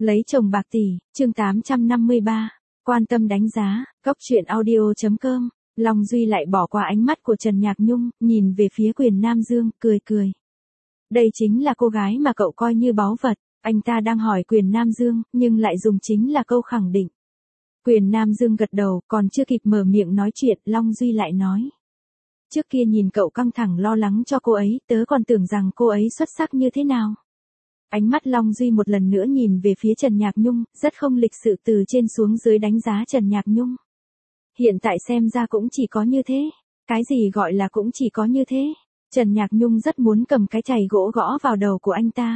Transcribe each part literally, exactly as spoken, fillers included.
Lấy chồng bạc tỷ, chương tám trăm năm mươi ba. Quan tâm đánh giá, góc truyện audio.com. Long Duy lại bỏ qua ánh mắt của Trần Nhạc Nhung, nhìn về phía Quyền Nam Dương, cười cười. Đây chính là cô gái mà cậu coi như báu vật. Anh ta đang hỏi Quyền Nam Dương, nhưng lại dùng chính là câu khẳng định. Quyền Nam Dương gật đầu, còn chưa kịp mở miệng nói chuyện, Long Duy lại nói. Trước kia nhìn cậu căng thẳng lo lắng cho cô ấy, tớ còn tưởng rằng cô ấy xuất sắc như thế nào. Ánh mắt Long Duy một lần nữa nhìn về phía Trần Nhạc Nhung, rất không lịch sự từ trên xuống dưới đánh giá Trần Nhạc Nhung. Hiện tại xem ra cũng chỉ có như thế. Cái gì gọi là cũng chỉ có như thế? Trần Nhạc Nhung rất muốn cầm cái chày gỗ gõ vào đầu của anh ta.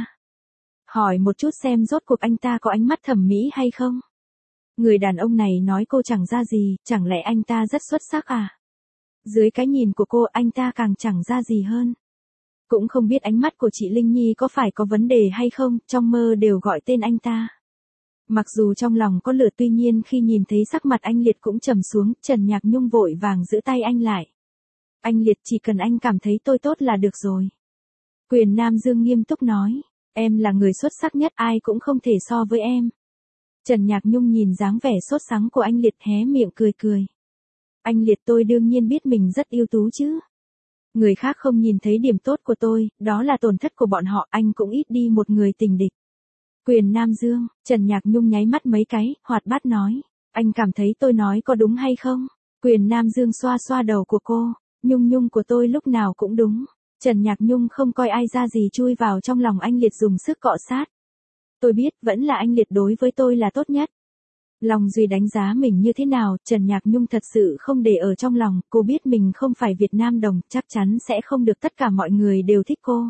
Hỏi một chút xem rốt cuộc anh ta có ánh mắt thẩm mỹ hay không? Người đàn ông này nói cô chẳng ra gì, chẳng lẽ anh ta rất xuất sắc à? Dưới cái nhìn của cô anh ta càng chẳng ra gì hơn. Cũng không biết ánh mắt của chị Linh Nhi có phải có vấn đề hay không, trong mơ đều gọi tên anh ta. Mặc dù trong lòng có lửa tuy nhiên khi nhìn thấy sắc mặt anh Liệt cũng trầm xuống, Trần Nhạc Nhung vội vàng giữ tay anh lại. Anh Liệt chỉ cần anh cảm thấy tôi tốt là được rồi. Quyền Nam Dương nghiêm túc nói, em là người xuất sắc nhất ai cũng không thể so với em. Trần Nhạc Nhung nhìn dáng vẻ sốt sắng của anh Liệt hé miệng cười cười. Anh Liệt tôi đương nhiên biết mình rất ưu tú chứ. Người khác không nhìn thấy điểm tốt của tôi, đó là tổn thất của bọn họ, anh cũng ít đi một người tình địch. Quyền Nam Dương, Trần Nhạc Nhung nháy mắt mấy cái, hoạt bát nói, anh cảm thấy tôi nói có đúng hay không? Quyền Nam Dương xoa xoa đầu của cô, Nhung Nhung của tôi lúc nào cũng đúng. Trần Nhạc Nhung không coi ai ra gì chui vào trong lòng anh Liệt dùng sức cọ sát. Tôi biết, vẫn là anh Liệt đối với tôi là tốt nhất. Long Duy đánh giá mình như thế nào, Trần Nhạc Nhung thật sự không để ở trong lòng, cô biết mình không phải Việt Nam đồng, chắc chắn sẽ không được tất cả mọi người đều thích cô.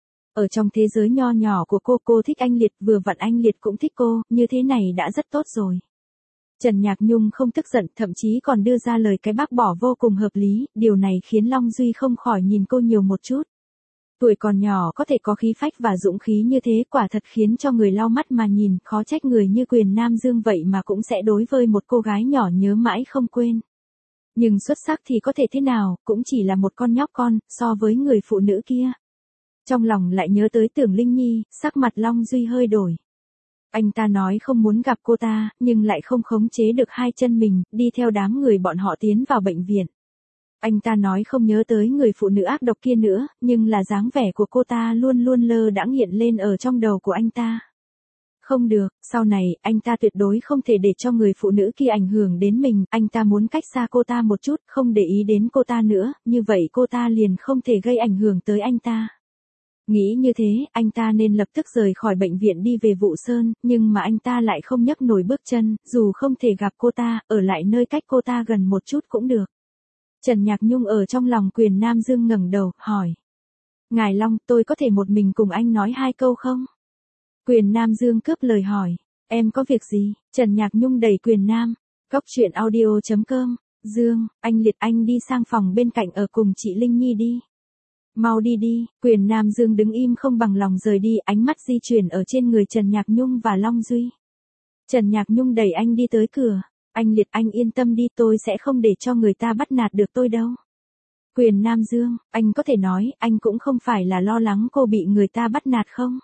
Ở trong thế giới nho nhỏ của cô, cô thích anh Liệt, vừa vặn anh Liệt cũng thích cô, như thế này đã rất tốt rồi. Trần Nhạc Nhung không tức giận, thậm chí còn đưa ra lời cái bác bỏ vô cùng hợp lý, điều này khiến Long Duy không khỏi nhìn cô nhiều một chút. Tuổi còn nhỏ có thể có khí phách và dũng khí như thế quả thật khiến cho người lau mắt mà nhìn, khó trách người như Quyền Nam Dương vậy mà cũng sẽ đối với một cô gái nhỏ nhớ mãi không quên. Nhưng xuất sắc thì có thể thế nào, cũng chỉ là một con nhóc con, so với người phụ nữ kia. Trong lòng lại nhớ tới Tưởng Linh Nhi, sắc mặt Long Duy hơi đổi. Anh ta nói không muốn gặp cô ta, nhưng lại không khống chế được hai chân mình, đi theo đám người bọn họ tiến vào bệnh viện. Anh ta nói không nhớ tới người phụ nữ ác độc kia nữa, nhưng là dáng vẻ của cô ta luôn luôn lơ đãng hiện lên ở trong đầu của anh ta. Không được, sau này, anh ta tuyệt đối không thể để cho người phụ nữ kia ảnh hưởng đến mình, anh ta muốn cách xa cô ta một chút, không để ý đến cô ta nữa, như vậy cô ta liền không thể gây ảnh hưởng tới anh ta. Nghĩ như thế, anh ta nên lập tức rời khỏi bệnh viện đi về Vụ Sơn, nhưng mà anh ta lại không nhấc nổi bước chân, dù không thể gặp cô ta, ở lại nơi cách cô ta gần một chút cũng được. Trần Nhạc Nhung ở trong lòng Quyền Nam Dương ngẩng đầu, hỏi. Ngài Long, tôi có thể một mình cùng anh nói hai câu không? Quyền Nam Dương cướp lời hỏi. Em có việc gì? Trần Nhạc Nhung đẩy Quyền Nam. Góc truyện audio.com. Dương, anh Liệt anh đi sang phòng bên cạnh ở cùng chị Linh Nhi đi. Mau đi đi, Quyền Nam Dương đứng im không bằng lòng rời đi, ánh mắt di chuyển ở trên người Trần Nhạc Nhung và Long Duy. Trần Nhạc Nhung đẩy anh đi tới cửa. Anh Liệt anh yên tâm đi, tôi sẽ không để cho người ta bắt nạt được tôi đâu. Quyền Nam Dương, anh có thể nói, anh cũng không phải là lo lắng cô bị người ta bắt nạt không?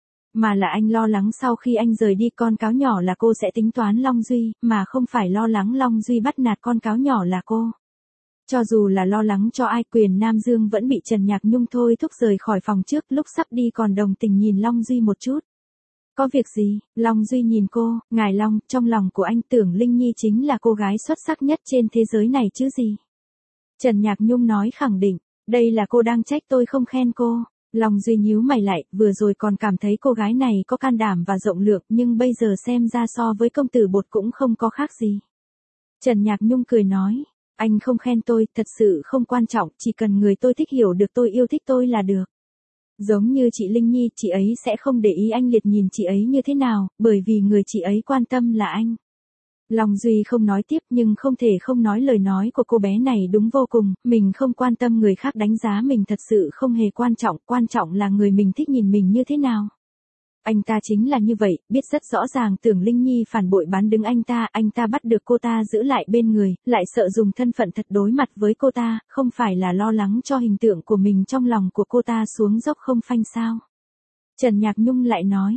Mà là anh lo lắng sau khi anh rời đi con cáo nhỏ là cô sẽ tính toán Long Duy, mà không phải lo lắng Long Duy bắt nạt con cáo nhỏ là cô. Cho dù là lo lắng cho ai, Quyền Nam Dương vẫn bị Trần Nhạc Nhung thôi thúc rời khỏi phòng trước, lúc sắp đi còn đồng tình nhìn Long Duy một chút. Có việc gì? Long Duy nhìn cô, ngài Long, trong lòng của anh Tưởng Linh Nhi chính là cô gái xuất sắc nhất trên thế giới này chứ gì? Trần Nhạc Nhung nói khẳng định, đây là cô đang trách tôi không khen cô. Long Duy nhíu mày lại, vừa rồi còn cảm thấy cô gái này có can đảm và rộng lượng, nhưng bây giờ xem ra so với công tử Bột cũng không có khác gì. Trần Nhạc Nhung cười nói, anh không khen tôi, thật sự không quan trọng, chỉ cần người tôi thích hiểu được tôi yêu thích tôi là được. Giống như chị Linh Nhi, chị ấy sẽ không để ý anh Liệt nhìn chị ấy như thế nào, bởi vì người chị ấy quan tâm là anh. Long Duy không nói tiếp nhưng không thể không nói lời nói của cô bé này đúng vô cùng, mình không quan tâm người khác đánh giá mình thật sự không hề quan trọng, quan trọng là người mình thích nhìn mình như thế nào. Anh ta chính là như vậy, biết rất rõ ràng Tưởng Linh Nhi phản bội bán đứng anh ta, anh ta bắt được cô ta giữ lại bên người, lại sợ dùng thân phận thật đối mặt với cô ta, không phải là lo lắng cho hình tượng của mình trong lòng của cô ta xuống dốc không phanh sao. Trần Nhạc Nhung lại nói,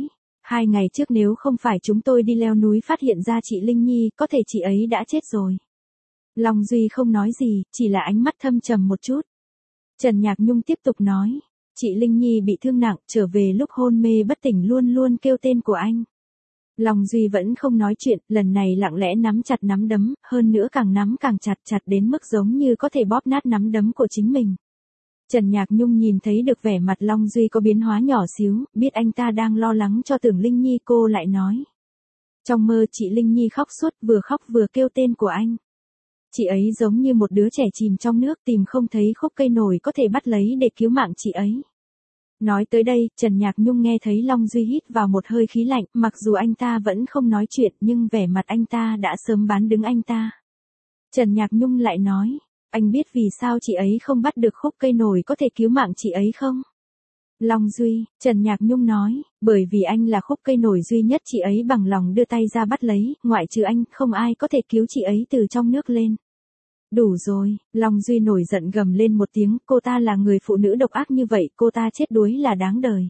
Hai ngày trước nếu không phải chúng tôi đi leo núi phát hiện ra chị Linh Nhi, có thể chị ấy đã chết rồi. Long Duy không nói gì, chỉ là ánh mắt thâm trầm một chút. Trần Nhạc Nhung tiếp tục nói, chị Linh Nhi bị thương nặng, trở về lúc hôn mê bất tỉnh luôn luôn kêu tên của anh. Long Duy vẫn không nói chuyện, lần này lặng lẽ nắm chặt nắm đấm, hơn nữa càng nắm càng chặt chặt đến mức giống như có thể bóp nát nắm đấm của chính mình. Trần Nhạc Nhung nhìn thấy được vẻ mặt Long Duy có biến hóa nhỏ xíu, biết anh ta đang lo lắng cho Tưởng Linh Nhi, cô lại nói. Trong mơ chị Linh Nhi khóc suốt, vừa khóc vừa kêu tên của anh. Chị ấy giống như một đứa trẻ chìm trong nước tìm không thấy khúc cây nổi có thể bắt lấy để cứu mạng chị ấy. Nói tới đây, Trần Nhạc Nhung nghe thấy Long Duy hít vào một hơi khí lạnh, mặc dù anh ta vẫn không nói chuyện nhưng vẻ mặt anh ta đã sớm bán đứng anh ta. Trần Nhạc Nhung lại nói, anh biết vì sao chị ấy không bắt được khúc cây nổi có thể cứu mạng chị ấy không? Long Duy, Trần Nhạc Nhung nói, bởi vì anh là khúc cây nổi duy nhất chị ấy bằng lòng đưa tay ra bắt lấy, ngoại trừ anh, không ai có thể cứu chị ấy từ trong nước lên. Đủ rồi, Long Duy nổi giận gầm lên một tiếng, cô ta là người phụ nữ độc ác như vậy, cô ta chết đuối là đáng đời.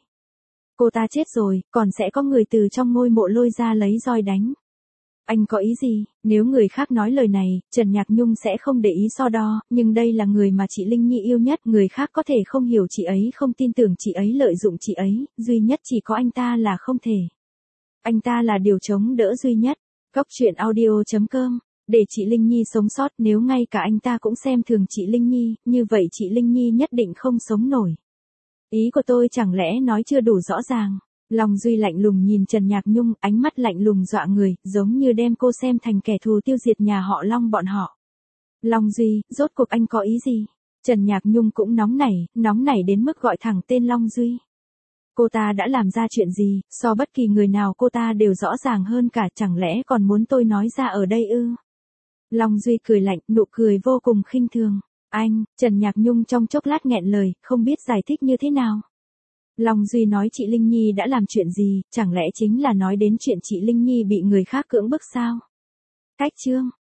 Cô ta chết rồi, còn sẽ có người từ trong ngôi mộ lôi ra lấy roi đánh. Anh có ý gì? Nếu người khác nói lời này, Trần Nhạc Nhung sẽ không để ý so đo, nhưng đây là người mà chị Linh Nhi yêu nhất, người khác có thể không hiểu chị ấy, không tin tưởng chị ấy, lợi dụng chị ấy, duy nhất chỉ có anh ta là không thể. Anh ta là điều chống đỡ duy nhất. Góc truyện audio chấm com. Để chị Linh Nhi sống sót, nếu ngay cả anh ta cũng xem thường chị Linh Nhi, như vậy chị Linh Nhi nhất định không sống nổi. Ý của tôi chẳng lẽ nói chưa đủ rõ ràng? Long Duy lạnh lùng nhìn Trần Nhạc Nhung, ánh mắt lạnh lùng dọa người, giống như đem cô xem thành kẻ thù tiêu diệt nhà họ Long bọn họ. Long Duy, rốt cuộc anh có ý gì? Trần Nhạc Nhung cũng nóng nảy, nóng nảy đến mức gọi thẳng tên Long Duy. Cô ta đã làm ra chuyện gì, so bất kỳ người nào cô ta đều rõ ràng hơn cả, chẳng lẽ còn muốn tôi nói ra ở đây ư? Long Duy cười lạnh, nụ cười vô cùng khinh thường. Anh, Trần Nhạc Nhung trong chốc lát nghẹn lời, không biết giải thích như thế nào. Long Duy nói chị Linh Nhi đã làm chuyện gì, chẳng lẽ chính là nói đến chuyện chị Linh Nhi bị người khác cưỡng bức sao? Cách chương.